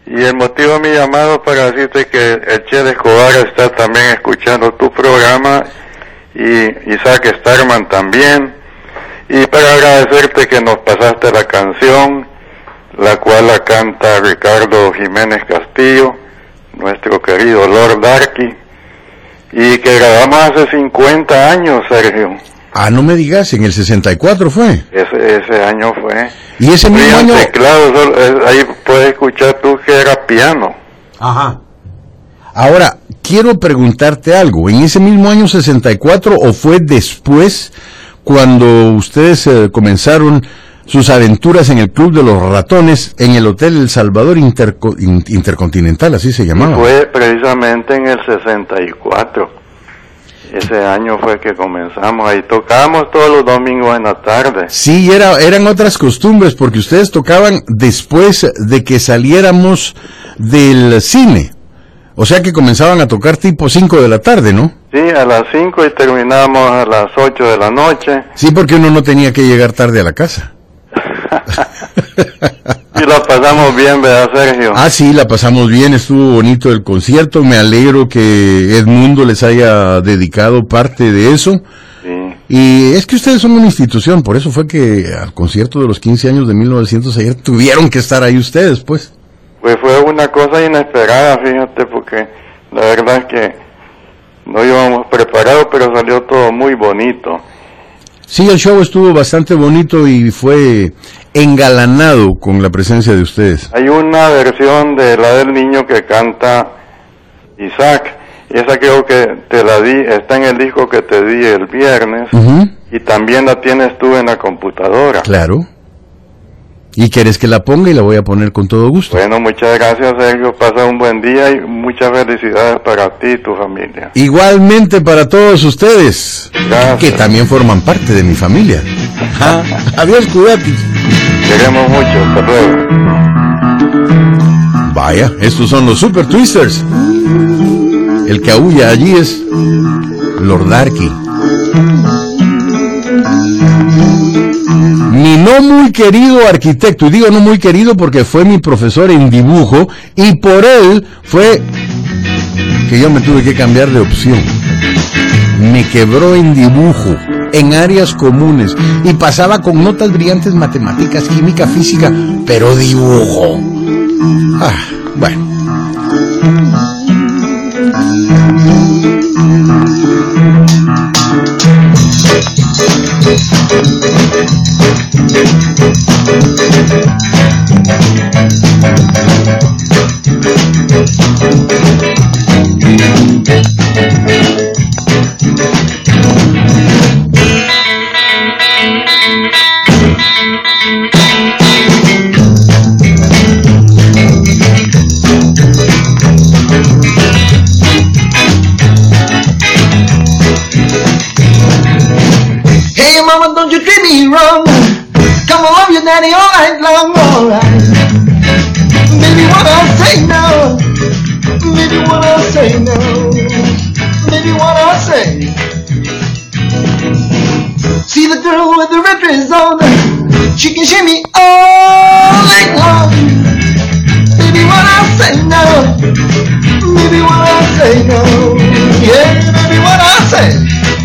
Y el motivo de mi llamado es para decirte que el Che de Escobar está también escuchando tu programa y Isaac Starman también. Y para agradecerte que nos pasaste la canción, la cual la canta Ricardo Jiménez Castillo, nuestro querido Lord Darky, y que grabamos hace 50 años, Sergio. Ah, no me digas, en el 64 fue. Ese año fue. Y ese mismo año... teclado, ahí puedes escuchar tú que era piano. Ajá. Ahora, quiero preguntarte algo. ¿En ese mismo año 64 o fue después cuando ustedes comenzaron sus aventuras en el Club de los Ratones en el Hotel El Salvador Intercontinental, así se llamaba? Fue precisamente en el 64. Ese año fue que comenzamos, ahí tocábamos todos los domingos en la tarde. Sí, eran otras costumbres, porque ustedes tocaban después de que saliéramos del cine. O sea que comenzaban a tocar tipo 5 de la tarde, ¿no? Sí, a las 5 y terminábamos a las 8 de la noche. Sí, porque uno no tenía que llegar tarde a la casa. Y la pasamos bien, ¿verdad, Sergio? Ah, sí, la pasamos bien, estuvo bonito el concierto, me alegro que Edmundo les haya dedicado parte de eso. Sí. Y es que ustedes son una institución, por eso fue que al concierto de los 15 años de 1900 ayer tuvieron que estar ahí ustedes, pues. Pues fue una cosa inesperada, fíjate, porque la verdad es que no íbamos preparados, pero salió todo muy bonito. Sí, el show estuvo bastante bonito y fue engalanado con la presencia de ustedes. Hay una versión de la del niño que canta Isaac, y esa creo que te la di, está en el disco que te di el viernes, y también la tienes tú en la computadora. Claro. ¿Y quieres que la ponga? Y la voy a poner con todo gusto. Bueno, muchas gracias, Sergio, pasa un buen día y muchas felicidades para ti y tu familia. Igualmente para todos ustedes, gracias, que también forman parte de mi familia. Adiós, cuidatis. Queremos mucho, hasta luego. Vaya, estos son los Super Twisters. El que aúlla allí es Lord Darky. Mi no muy querido arquitecto, y digo no muy querido porque fue mi profesor en dibujo, y por él fue que yo me tuve que cambiar de opción. Me quebró en dibujo, en áreas comunes, y pasaba con notas brillantes matemáticas, química, física, pero dibujo. Bueno. Hey mama, don't you treat me wrong. Come on, love your daddy all night long, all right. Baby, what I say now. Baby, what I say now. Baby, what I say. See the girl with the red dress on. She can shimmy all night long. Baby, what I say now. Baby, what I say now. Yeah, baby, what I say.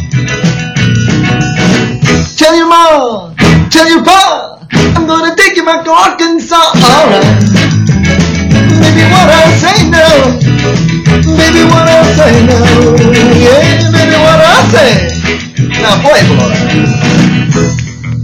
Tell your mom, tell your pa, I'm gonna take you back to Arkansas, alright. Baby, what I say now, baby, what I say now, yeah, baby, what I say. Now, boy.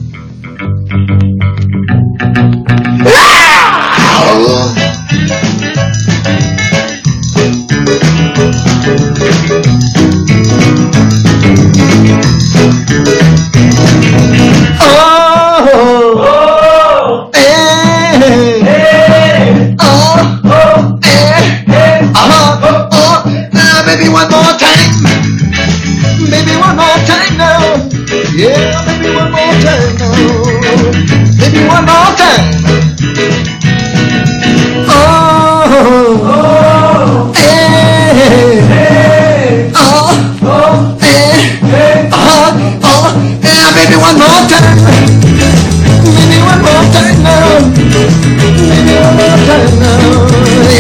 Baby, one more time. Baby, one more time now. Yeah, baby, one more time now. Baby, one more time. Baby, one more time. Baby, one more time now. Baby, one more time now.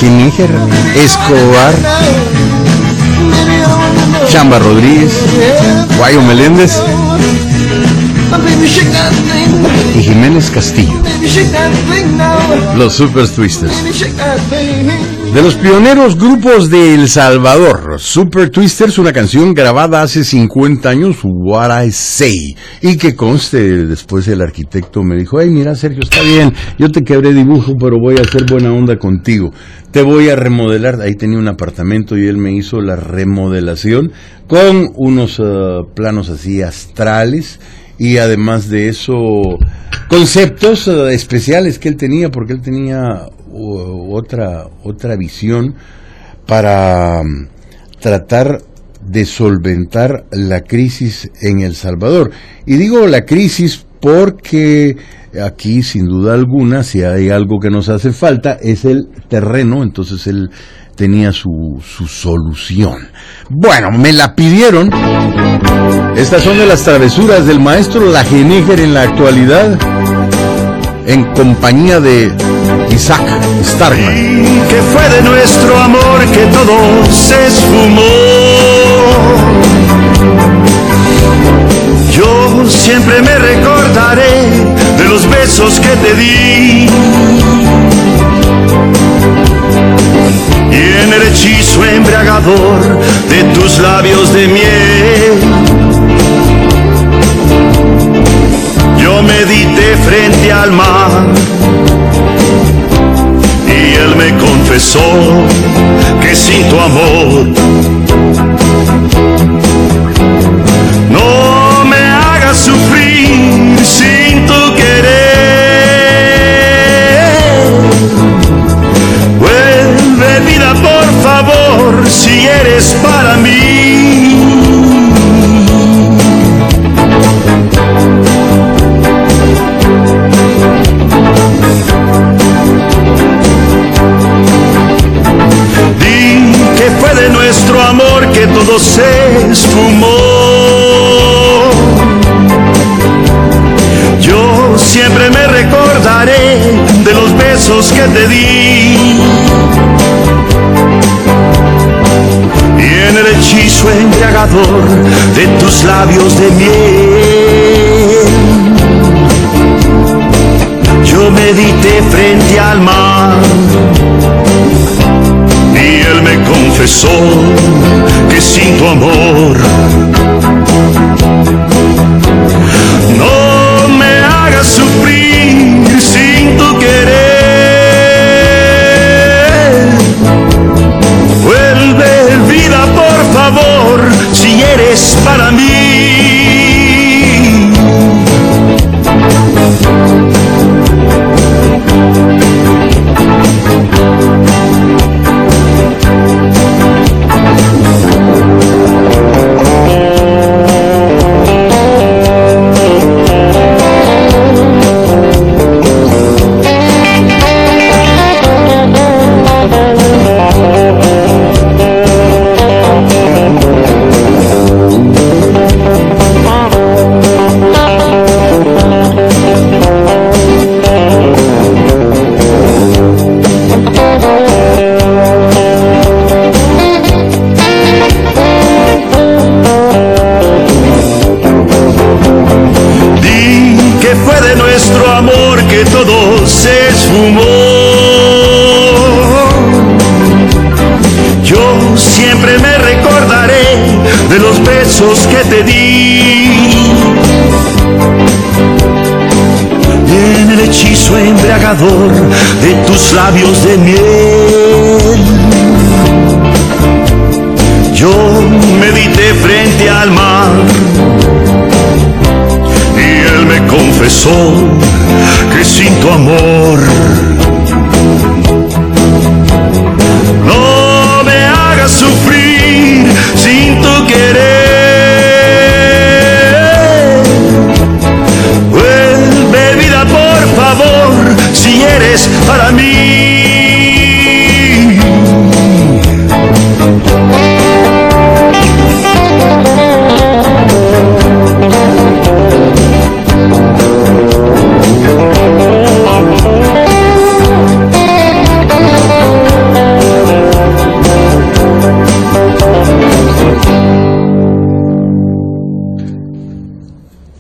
Giníger, Escobar, Chamba Rodríguez, Guayo Meléndez y Jiménez Castillo, los Super Twisters. De los pioneros grupos de El Salvador, Super Twisters, una canción grabada hace 50 años, What I Say, y que conste, después el arquitecto me dijo, hey, mira Sergio, está bien, yo te quebré dibujo, pero voy a hacer buena onda contigo, te voy a remodelar. Ahí tenía un apartamento y él me hizo la remodelación con unos planos así astrales, y además de eso, conceptos especiales que él tenía, porque él tenía otra visión para tratar de solventar la crisis en El Salvador. Y digo la crisis porque aquí, sin duda alguna, si hay algo que nos hace falta, es el terreno. Entonces él tenía su solución. Bueno, me la pidieron. Estas son de las travesuras del maestro La Giníger en la actualidad, en compañía de Isaac Starkman. Que fue de nuestro amor que todo se esfumó. Yo siempre me recordaré de los besos que te di y en el hechizo embriagador de tus labios de miel. Yo medité frente al mar y él me confesó que sin tu amor no me hagas sufrir sin tu querer. Vuelve vida por favor si eres para mí. De nuestro amor que todo se esfumó. Yo siempre me recordaré de los besos que te di y en el hechizo embriagador de tus labios de miel. Yo medité frente al mar y él me confesó que sin tu amor no me hagas sufrir sin tu querer. Vuelve vida por favor si eres para mí. Que te di y en el hechizo embriagador de tus labios de miel. Yo medité frente al mar y él me confesó que sin tu amor no me hagas sufrir sin tu querer. Si eres para mí.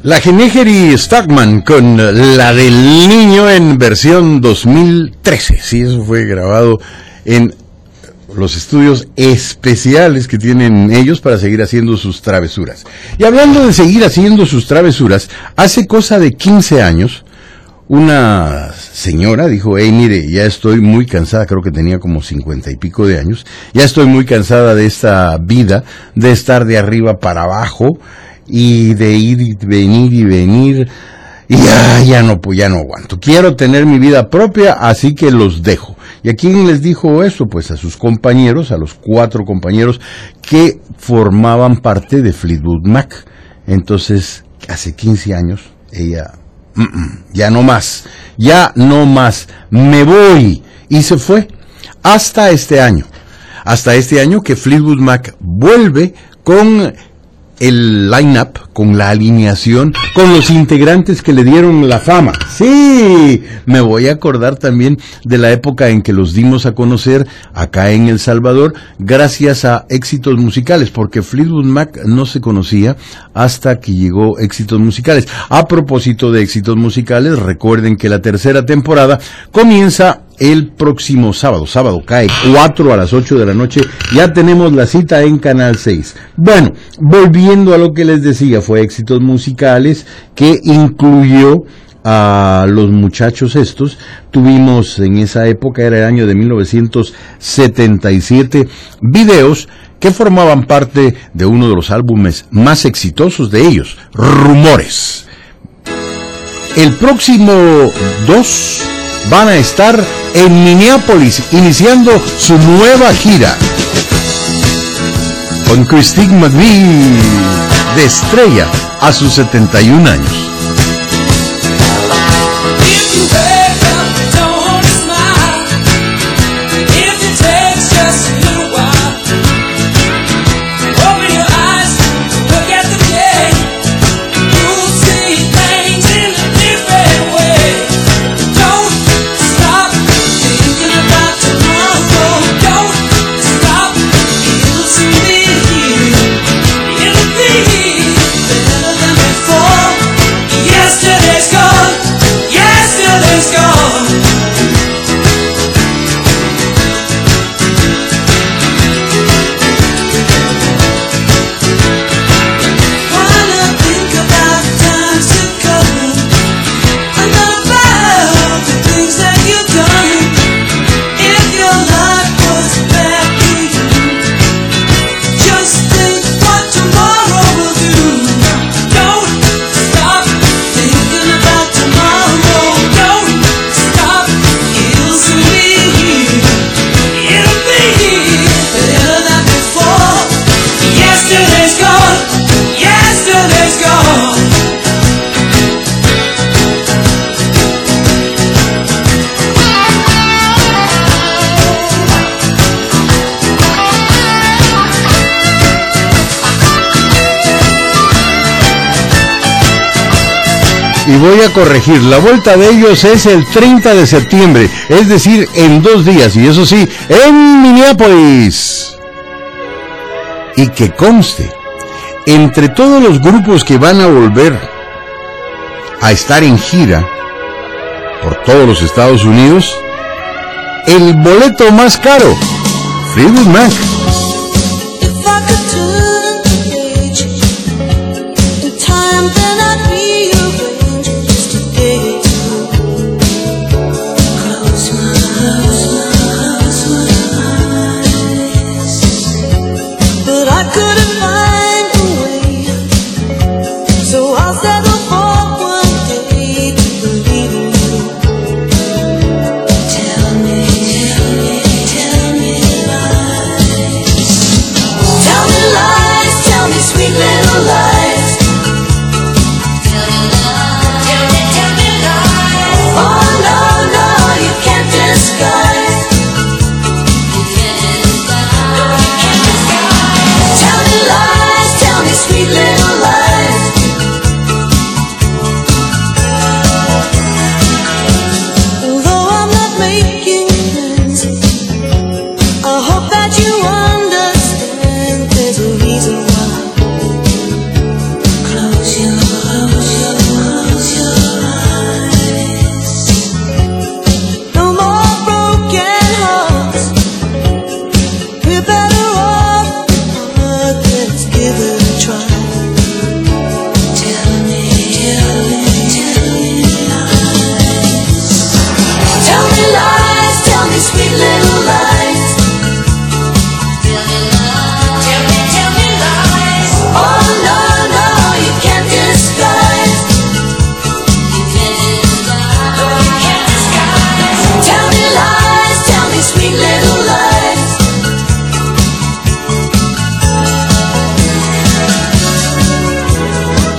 La Genegeri Stockman con la del niño en versión 2013. Sí, eso fue grabado en los estudios especiales que tienen ellos para seguir haciendo sus travesuras. Y hablando de seguir haciendo sus travesuras, hace cosa de 15 años, una señora dijo: hey, mire, ya estoy muy cansada, creo que tenía como 50 y pico de años, ya estoy muy cansada de esta vida, de estar de arriba para abajo, y de ir y venir, y ya no aguanto, quiero tener mi vida propia, así que los dejo. ¿Y a quién les dijo eso? Pues a sus compañeros, a los 4 compañeros que formaban parte de Fleetwood Mac. Entonces, hace 15 años, ella, ya no más, me voy, y se fue, hasta este año que Fleetwood Mac vuelve con el line-up, con la alineación, con los integrantes que le dieron la fama. Sí, me voy a acordar también de la época en que los dimos a conocer acá en El Salvador, gracias a Éxitos Musicales, porque Fleetwood Mac no se conocía hasta que llegó Éxitos Musicales. A propósito de Éxitos Musicales, recuerden que la tercera temporada comienza el próximo sábado cae 4 a las 8 de la noche, ya tenemos la cita en Canal 6. Bueno, volviendo a lo que les decía, fue Éxitos Musicales que incluyó a los muchachos estos. Tuvimos en esa época, era el año de 1977, videos que formaban parte de uno de los álbumes más exitosos de ellos, Rumores. El próximo 2 van a estar en Minneapolis, iniciando su nueva gira, con Christine McVie de estrella a sus 71 años. Y voy a corregir, la vuelta de ellos es el 30 de septiembre, es decir, en 2 días, y eso sí, en Minneapolis. Y que conste, entre todos los grupos que van a volver a estar en gira por todos los Estados Unidos, el boleto más caro, Fleetwood Mac. Tell me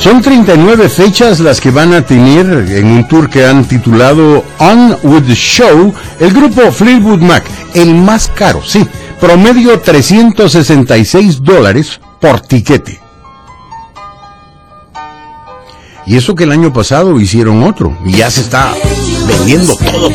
Son 39 fechas las que van a tener en un tour que han titulado On With The Show el grupo Fleetwood Mac, el más caro, sí, promedio $366 por tiquete. Y eso que el año pasado hicieron otro, y ya se está vendiendo todo.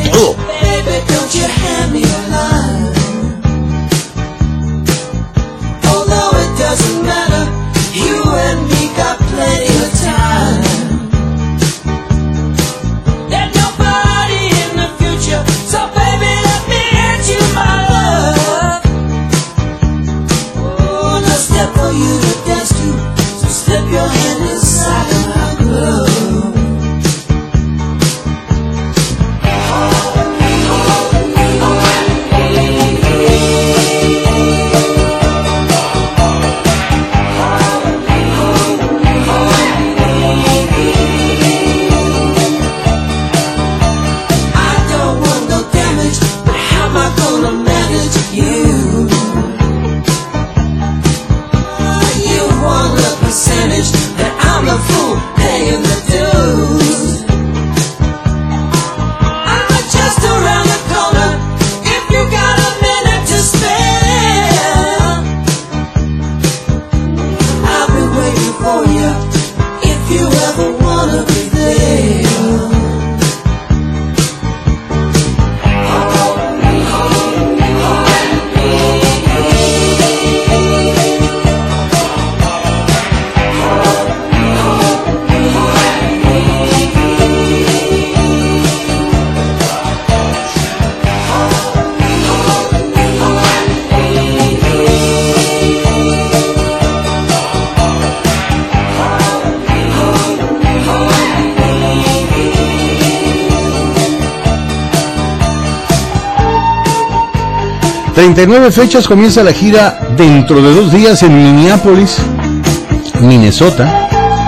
...39 fechas, comienza la gira dentro de 2 días en Minneapolis, Minnesota,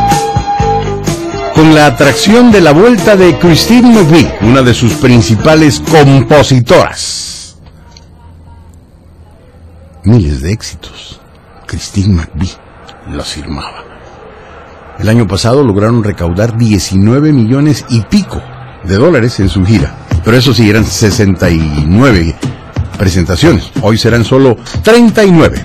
con la atracción de la vuelta de Christine McVie, una de sus principales compositoras. Miles de éxitos, Christine McVie los firmaba. El año pasado lograron recaudar 19 millones y pico de dólares en su gira, pero eso sí, eran 69 presentaciones. Hoy serán solo 39.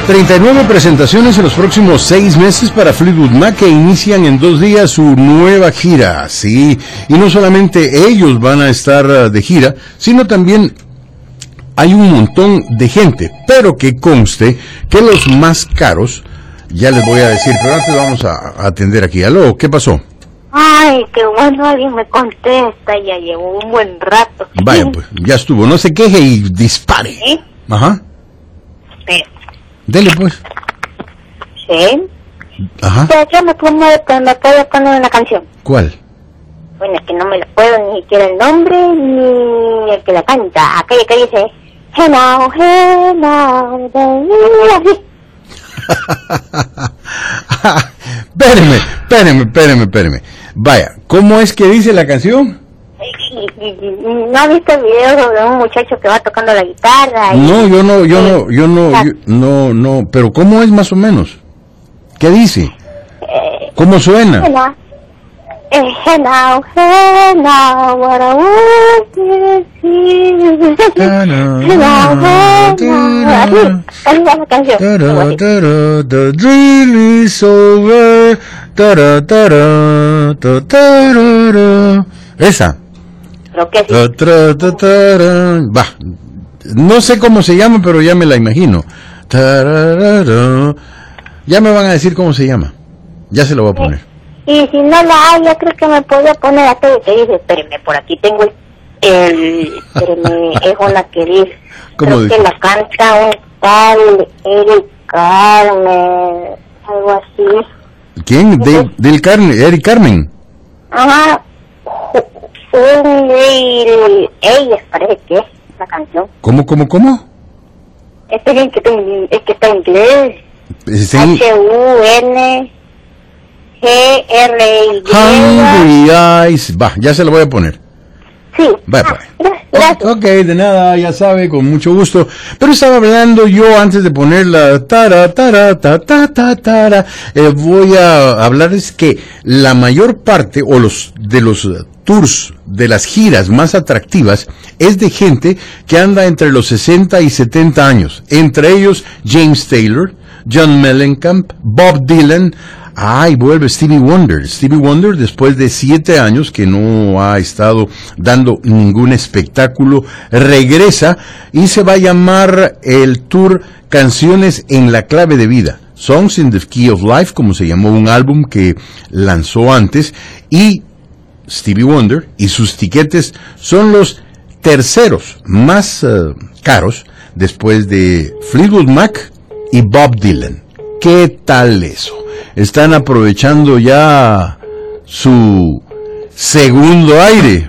39 presentaciones en los próximos 6 meses para Fleetwood Mac, que inician en 2 días su nueva gira. Sí, y no solamente ellos van a estar de gira, sino también hay un montón de gente, pero que conste que los más caros, ya les voy a decir, pero antes vamos a atender aquí. Aló, ¿qué pasó? Ay, qué bueno, alguien me contesta, ya llevo un buen rato. Vaya, pues, ya estuvo, no se queje y dispare. ¿Sí? Ajá. Sí. Dele, pues. ¿Sí? Ajá. ¿Pero qué me puedo poner una canción? ¿Cuál? Bueno, es que no me la puedo ni siquiera el nombre ni el que la canta. Aquella que dice, hey now, así. Espéreme. Vaya, ¿cómo es que dice la canción? ¿No has visto el video de un muchacho que va tocando la guitarra? No, yo no, pero ¿cómo es más o menos? ¿Qué dice? ¿Cómo suena? Hey now, what I want is you. Hey now, así va la canción. The drill is over. Esa. Creo que sí. Va. No sé cómo se llama, pero ya me la imagino. Ya me van a decir cómo se llama. Ya se lo voy a poner. Y si no la hay, yo creo que me podría poner aquello que dice, espérame, por aquí tengo espérame, es una que dice, ¿Cómo creo dice? que la canta un tal Eric Carmen, algo así. ¿Quién? Eric Carmen. Ajá, ellas parece que es la canción. ¿Cómo? Este es que está en inglés. HUNGRY. Hungry Eyes. Va, ya se lo voy a poner. Sí. Va, Gracias. Ok, de nada, ya sabe, con mucho gusto. Pero estaba hablando yo antes de poner la voy a hablarles que la mayor parte o los tours de las giras más atractivas es de gente que anda entre los 60 y 70 años. Entre ellos James Taylor, John Mellencamp, Bob Dylan. Y vuelve Stevie Wonder. Stevie Wonder, después de 7 años que no ha estado dando ningún espectáculo, regresa y se va a llamar el tour Canciones en la Clave de Vida. Songs in the Key of Life, como se llamó un álbum que lanzó antes. Y Stevie Wonder y sus tiquetes son los terceros más caros después de Fleetwood Mac y Bob Dylan. ¿Qué tal eso? Están aprovechando ya su segundo aire.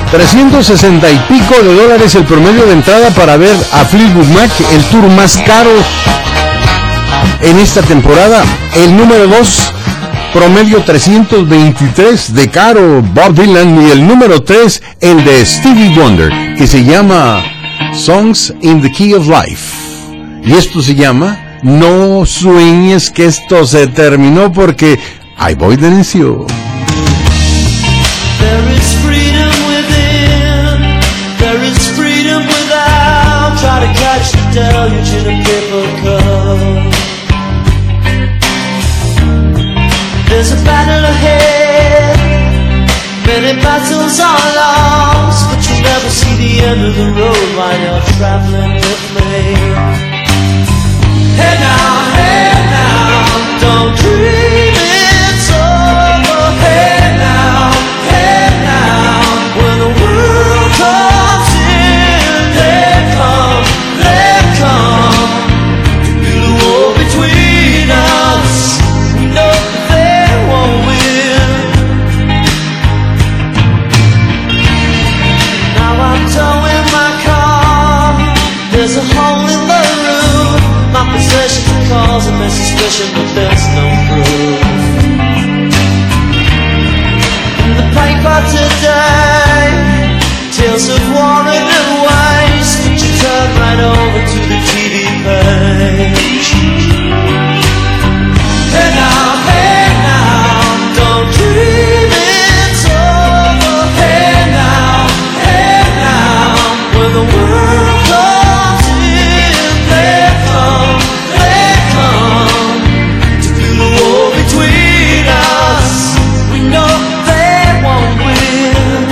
$360 y pico el promedio de entrada para ver a Fleetwood Mac, el tour más caro en esta temporada. El número 2, promedio 323 de caro, Bob Dylan. Y el número 3, el de Stevie Wonder, que se llama Songs in the Key of Life. Y esto se llama No sueñes que esto se terminó, porque ahí voy de necio. There is freedom within, there is freedom without. Try to catch the deluge in a paper cup. There's a battle ahead, many battles are lost, but you never see the end of the road while you're traveling with me. Hey now, don't dream it's over. Hey now, when the world comes in, they come. To build a wall between us, we know they won't win. Now I'm towing my car, there's a hole in the roof. My possessions are causing me suspicion, but there's no proof. In the paper today, tales of war and waste, but you turn right over to the TV page. Hey now, don't dream it's over. Hey now, when the world comes in, they come. To build a wall between us, we know they won't win.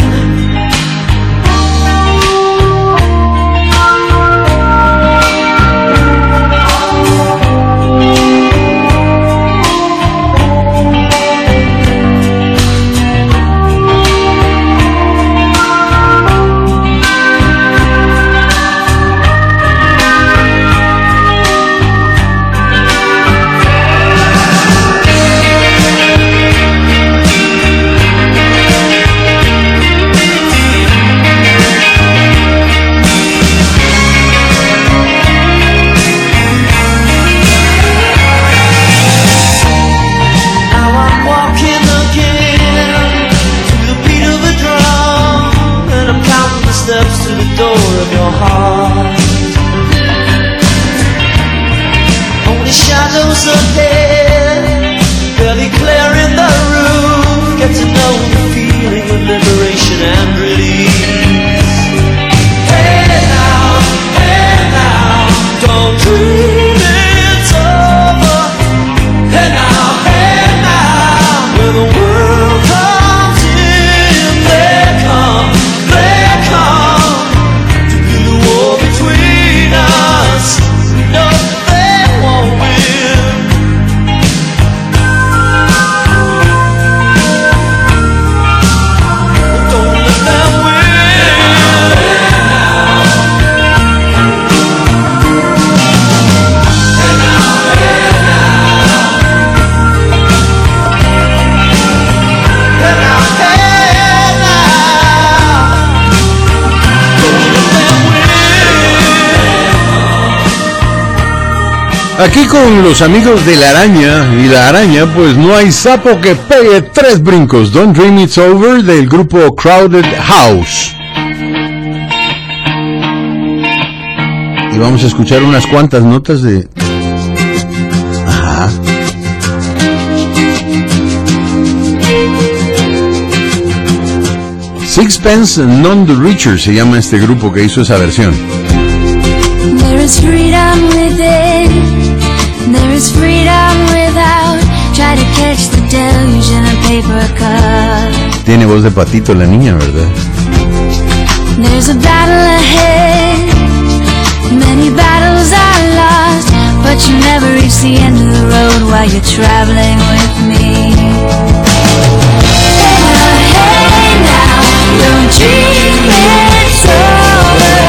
Aquí con los amigos de La Araña, y La Araña, pues no hay sapo que pegue 3 brincos. Don't Dream It's Over, del grupo Crowded House. Y vamos a escuchar unas cuantas notas de... Ajá. Sixpence None the Richer se llama este grupo que hizo esa versión. There is freedom within, there is freedom without. Try to catch the deluge in a paper cup. Tiene voz de patito la niña, ¿verdad? There's a battle ahead, many battles are lost, but you never reach the end of the road while you're traveling with me. Hey now, don't dream it's over.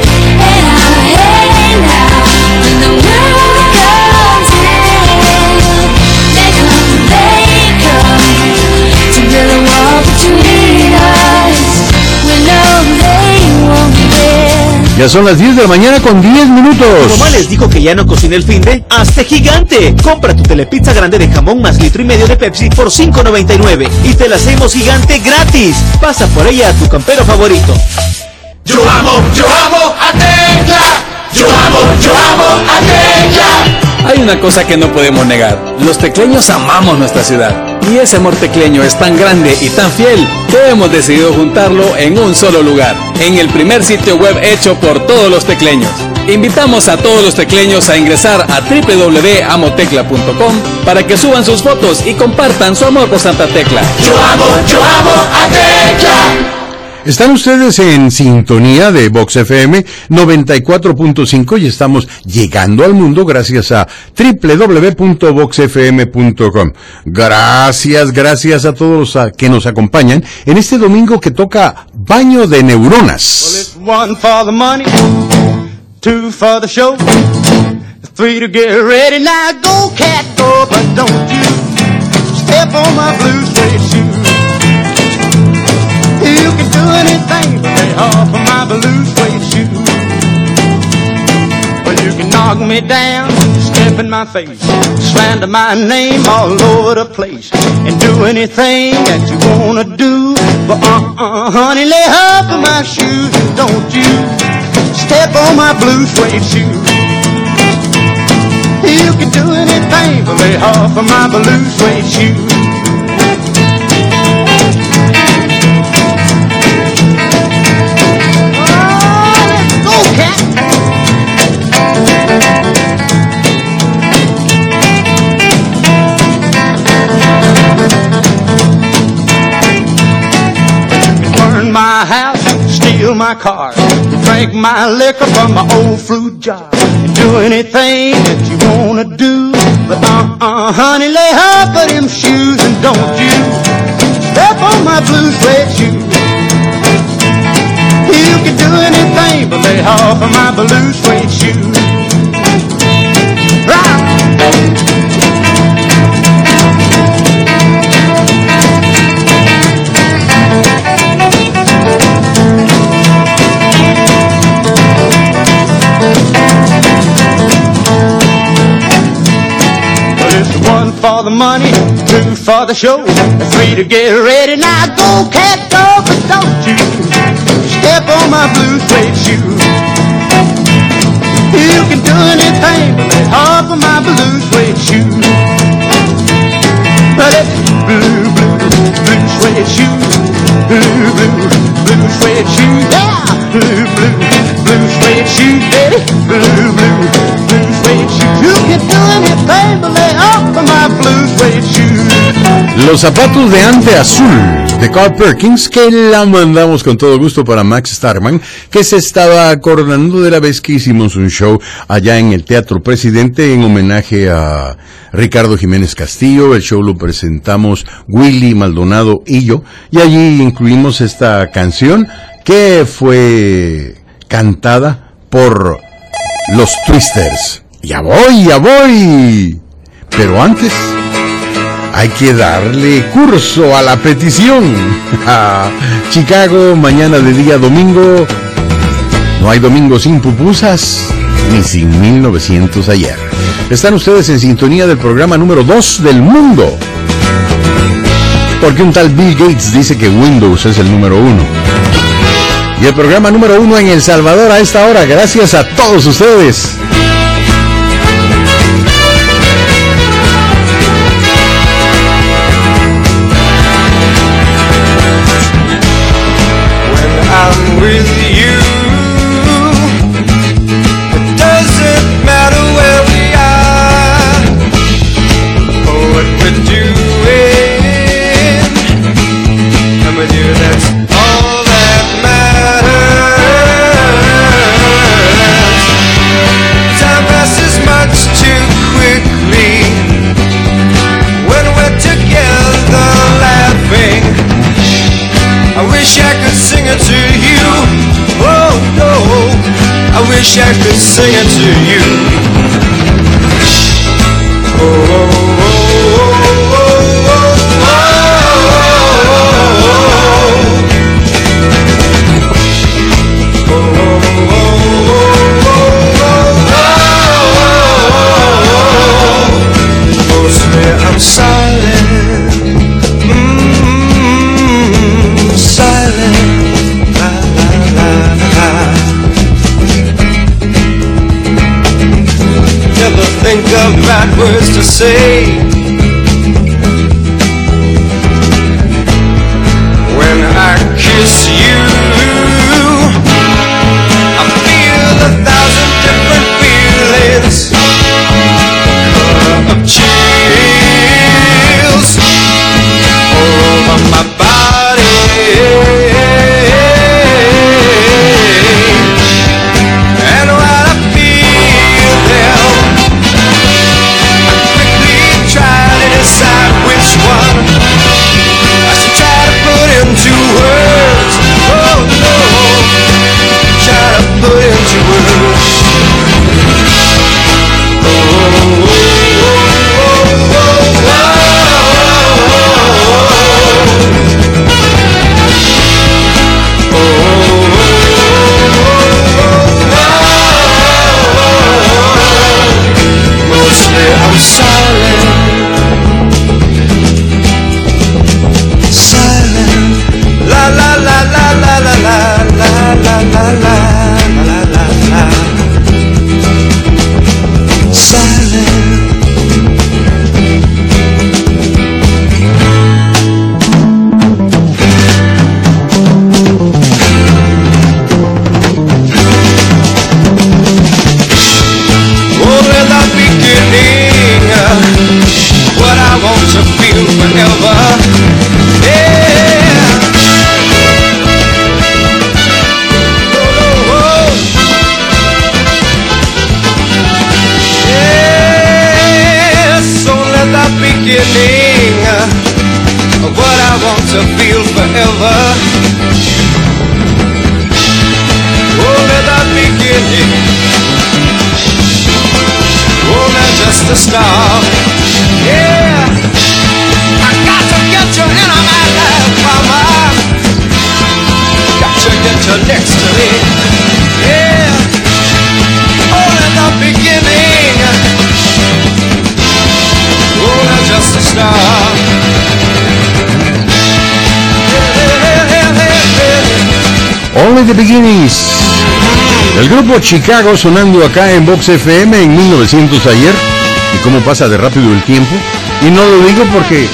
Hey now, when the world comes in, they come to build a wall between us. We know Ya son las 10 de la mañana con 10 minutos. Mamá les dijo que ya no cocina el finde. ¡Hazte gigante! Compra tu telepizza grande de jamón más litro y medio de Pepsi por $5.99 y te la hacemos gigante gratis. Pasa por ella a tu campero favorito. Yo amo a Tecla. Yo amo a Tecla. Hay una cosa que no podemos negar. Los tecleños amamos nuestra ciudad. Y ese amor tecleño es tan grande y tan fiel que hemos decidido juntarlo en un solo lugar, en el primer sitio web hecho por todos los tecleños. Invitamos a todos los tecleños a ingresar a www.amotecla.com para que suban sus fotos y compartan su amor por Santa Tecla. Yo amo a Tecla. Están ustedes en sintonía de Vox FM 94.5 y estamos llegando al mundo gracias a www.voxfm.com. Gracias a todos los que nos acompañan en este domingo que toca Baño de Neuronas. One for the money, two for the show, three to get ready. Now go cat go, but don't you step on my blue suede shoe. You can do anything but lay off of my blue suede shoe. Well, you can knock me down, step in my face, slander my name all over the place, and do anything that you wanna do. But honey, lay off of my shoes, and don't you step on my blue suede shoe. You can do anything but lay off of my blue suede shoe. My house, steal my car, drink my liquor from my old fruit jar, do anything that you wanna do. But honey, lay off of them shoes and don't you step on my blue suede shoe. You can do anything but lay off of my blue suede shoe. Right. For the money, two for the show, three to get ready. Now go cat go, but don't you step on my blue suede shoe. You can do anything but lay off of my blue suede shoe. But it's blue suede shoe, blue suede shoe, yeah, blue suede shoe, baby, blue suede shoe. You can do anything but lay off of my blue suede shoe. Los zapatos de ante azul de Carl Perkins, que la mandamos con todo gusto para Max Starman, que se estaba acordando de la vez que hicimos un show allá en el Teatro Presidente en homenaje a Ricardo Jiménez Castillo. El show lo presentamos Willy Maldonado y yo, y allí incluimos esta canción que fue cantada por los Twisters. Ya voy. Pero antes hay que darle curso a la petición. Chicago, mañana de día domingo. No hay domingo sin pupusas, ni sin 1900 ayer. Están ustedes en sintonía del programa número 2 del mundo. Porque un tal Bill Gates dice que Windows es el número 1. Y el programa número 1 en El Salvador a esta hora, gracias a todos ustedes. I'm with you. It doesn't matter where we are or what we're doing. I'm with you, that's all that matters. Time passes much too quickly when we're together laughing. I wish I could sing it to you. Oh no, I wish I could sing it to you. Oh, oh, oh, oh, oh, oh, oh, oh, oh, oh. The Beginnings. El grupo Chicago sonando acá en Vox FM en 1900 ayer. Y cómo pasa de rápido el tiempo. Y no lo digo porque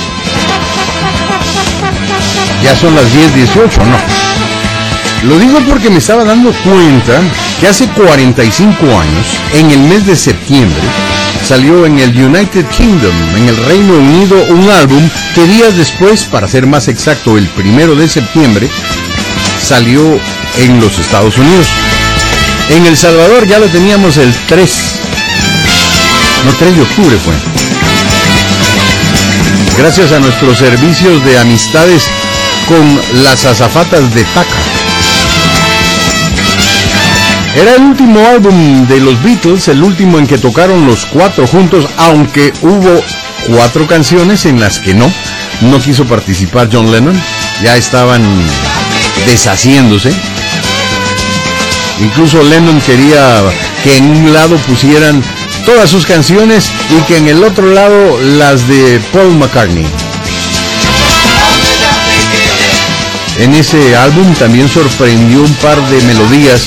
ya son las 10:18, no. Lo digo porque me estaba dando cuenta que hace 45 años, en el mes de septiembre, salió en el United Kingdom, en el Reino Unido, un álbum que días después, para ser más exacto, el 1 de septiembre, salió en los Estados Unidos. En El Salvador ya lo teníamos el 3 de octubre fue. Gracias a nuestros servicios de amistades con las azafatas de TACA. Era el último álbum de los Beatles, el último en que tocaron los 4 juntos, aunque hubo 4 canciones en las que no quiso participar John Lennon. Ya estaban deshaciéndose. Incluso Lennon quería que en un lado pusieran todas sus canciones y que en el otro lado las de Paul McCartney. En ese álbum también sorprendió un par de melodías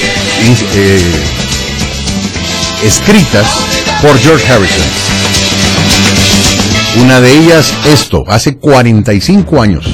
escritas por George Harrison. Una de ellas, esto, hace 45 años.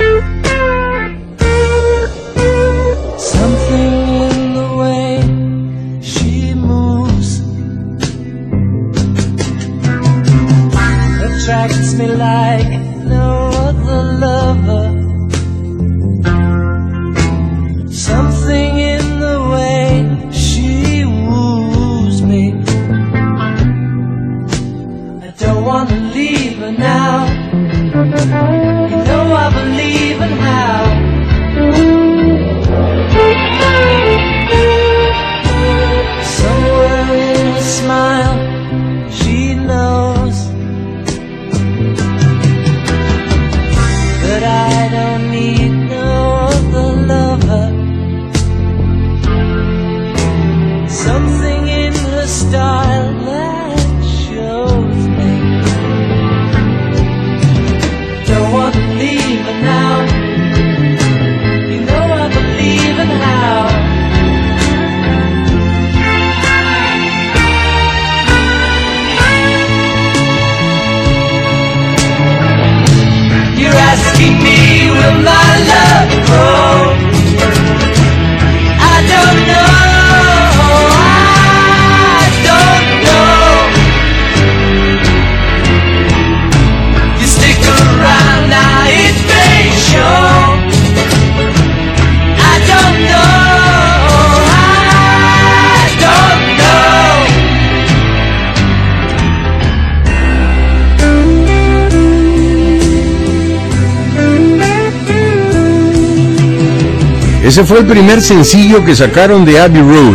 Ese fue el primer sencillo que sacaron de Abbey Road.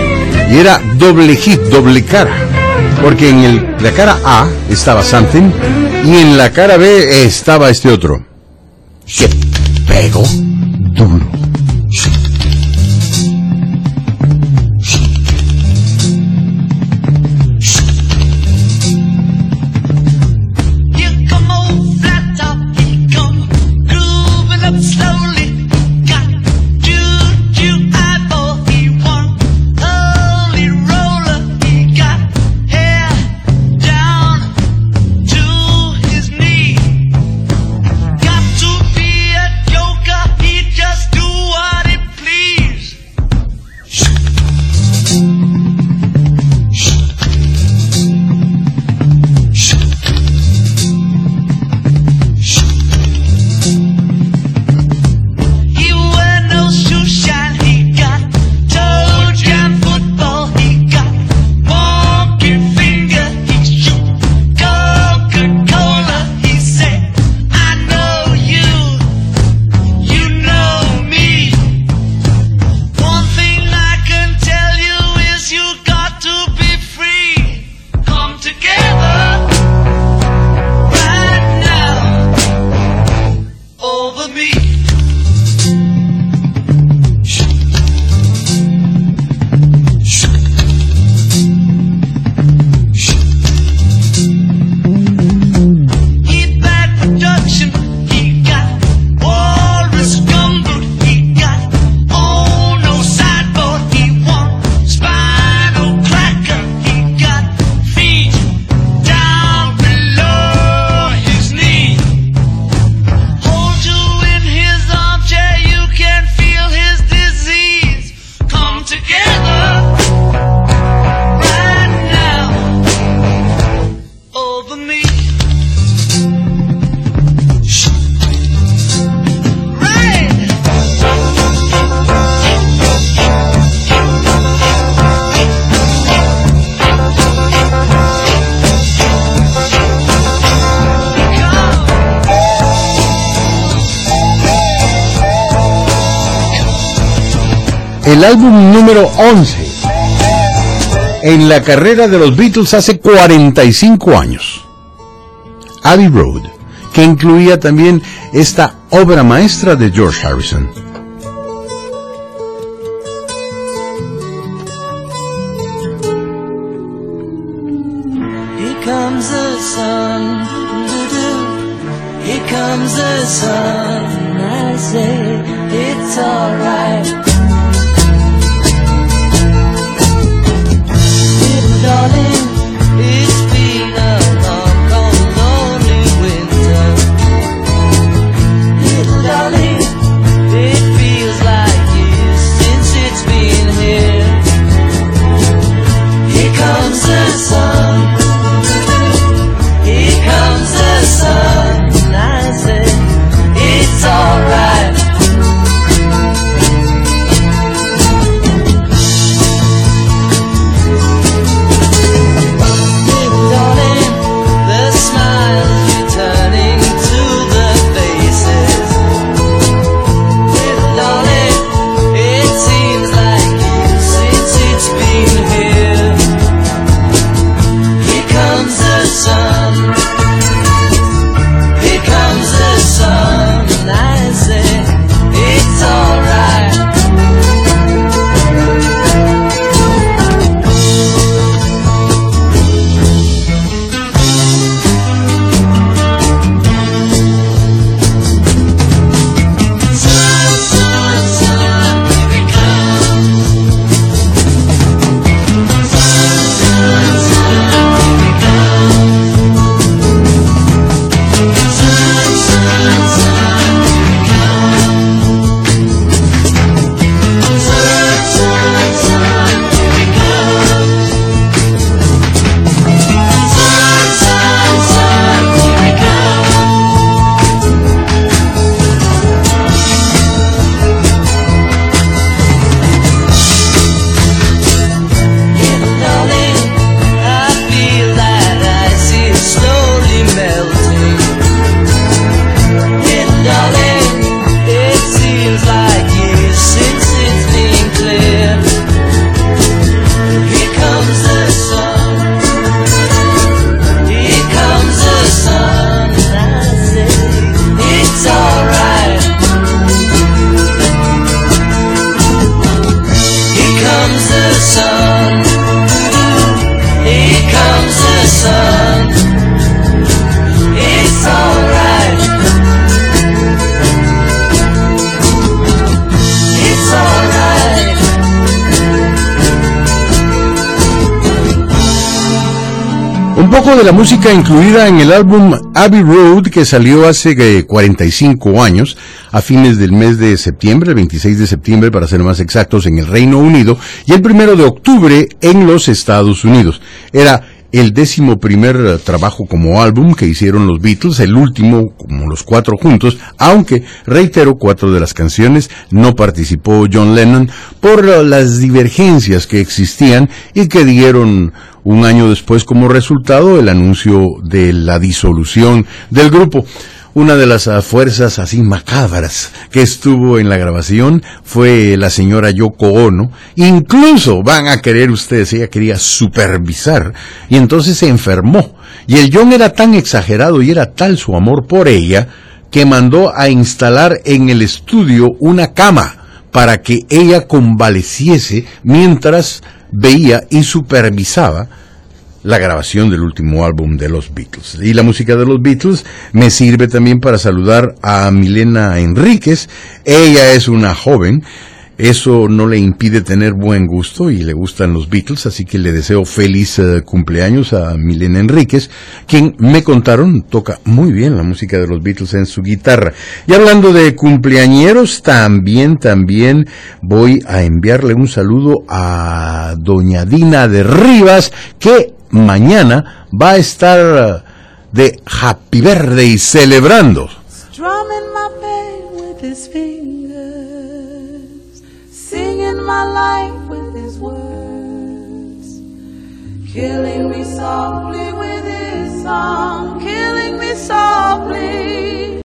Y era doble hit, doble cara. Porque en la cara A estaba Something y en la cara B estaba este otro. Que pegó duro. Do el álbum número 11 en la carrera de los Beatles hace 45 años. Abbey Road, que incluía también esta obra maestra de George Harrison. Here comes the sun, here comes the sun, I say it's alright. Little darling, it's been a long, cold, lonely winter. Little darling, it feels like years since it's been here. Here comes the sun. Here comes the sun, I say, it's alright. Little darling, the smile's returning to the faces. Little darling, it seems like years since it's been here. Here comes the sun. Here comes the sun, and I say it's alright. Sun, sun, sun, here it comes. Sun, sun, sun, here it comes. Sun, sun, sun, here it comes. Sun, sun, sun, here it comes. Sun, sun, sun, here it comes. Little darling, I feel that ice is slowly melting. Little darling, it seems like years since it's been clear. Here comes the sun. Here comes the sun, and I say it's alright. Here comes the sun. Here comes the sun. It's alright. It's alright. Un poco de la música incluida en el álbum Abbey Road, que salió hace 45 años, a fines del mes de septiembre, el 26 de septiembre para ser más exactos, en el Reino Unido, y el 1 de octubre en los Estados Unidos. Era el 11º trabajo como álbum que hicieron los Beatles, el último como los 4 juntos, aunque, reitero, 4 de las canciones no participó John Lennon por las divergencias que existían y que dieron un año después como resultado el anuncio de la disolución del grupo. Una de las fuerzas así macabras que estuvo en la grabación fue la señora Yoko Ono. Incluso, van a creer ustedes, ella quería supervisar y entonces se enfermó. Y el John era tan exagerado y era tal su amor por ella que mandó a instalar en el estudio una cama para que ella convaleciese mientras veía y supervisaba la grabación del último álbum de los Beatles. Y la música de los Beatles me sirve también para saludar a Milena Enríquez. Ella es una joven, eso no le impide tener buen gusto y le gustan los Beatles, así que le deseo feliz cumpleaños a Milena Enríquez, quien me contaron toca muy bien la música de los Beatles en su guitarra. Y hablando de cumpleañeros, también voy a enviarle un saludo a doña Dina de Rivas, que mañana va a estar de Happy Birthday celebrando. Strumming my pain with his fingers, singing my life with his words, killing me softly with his song, killing me softly.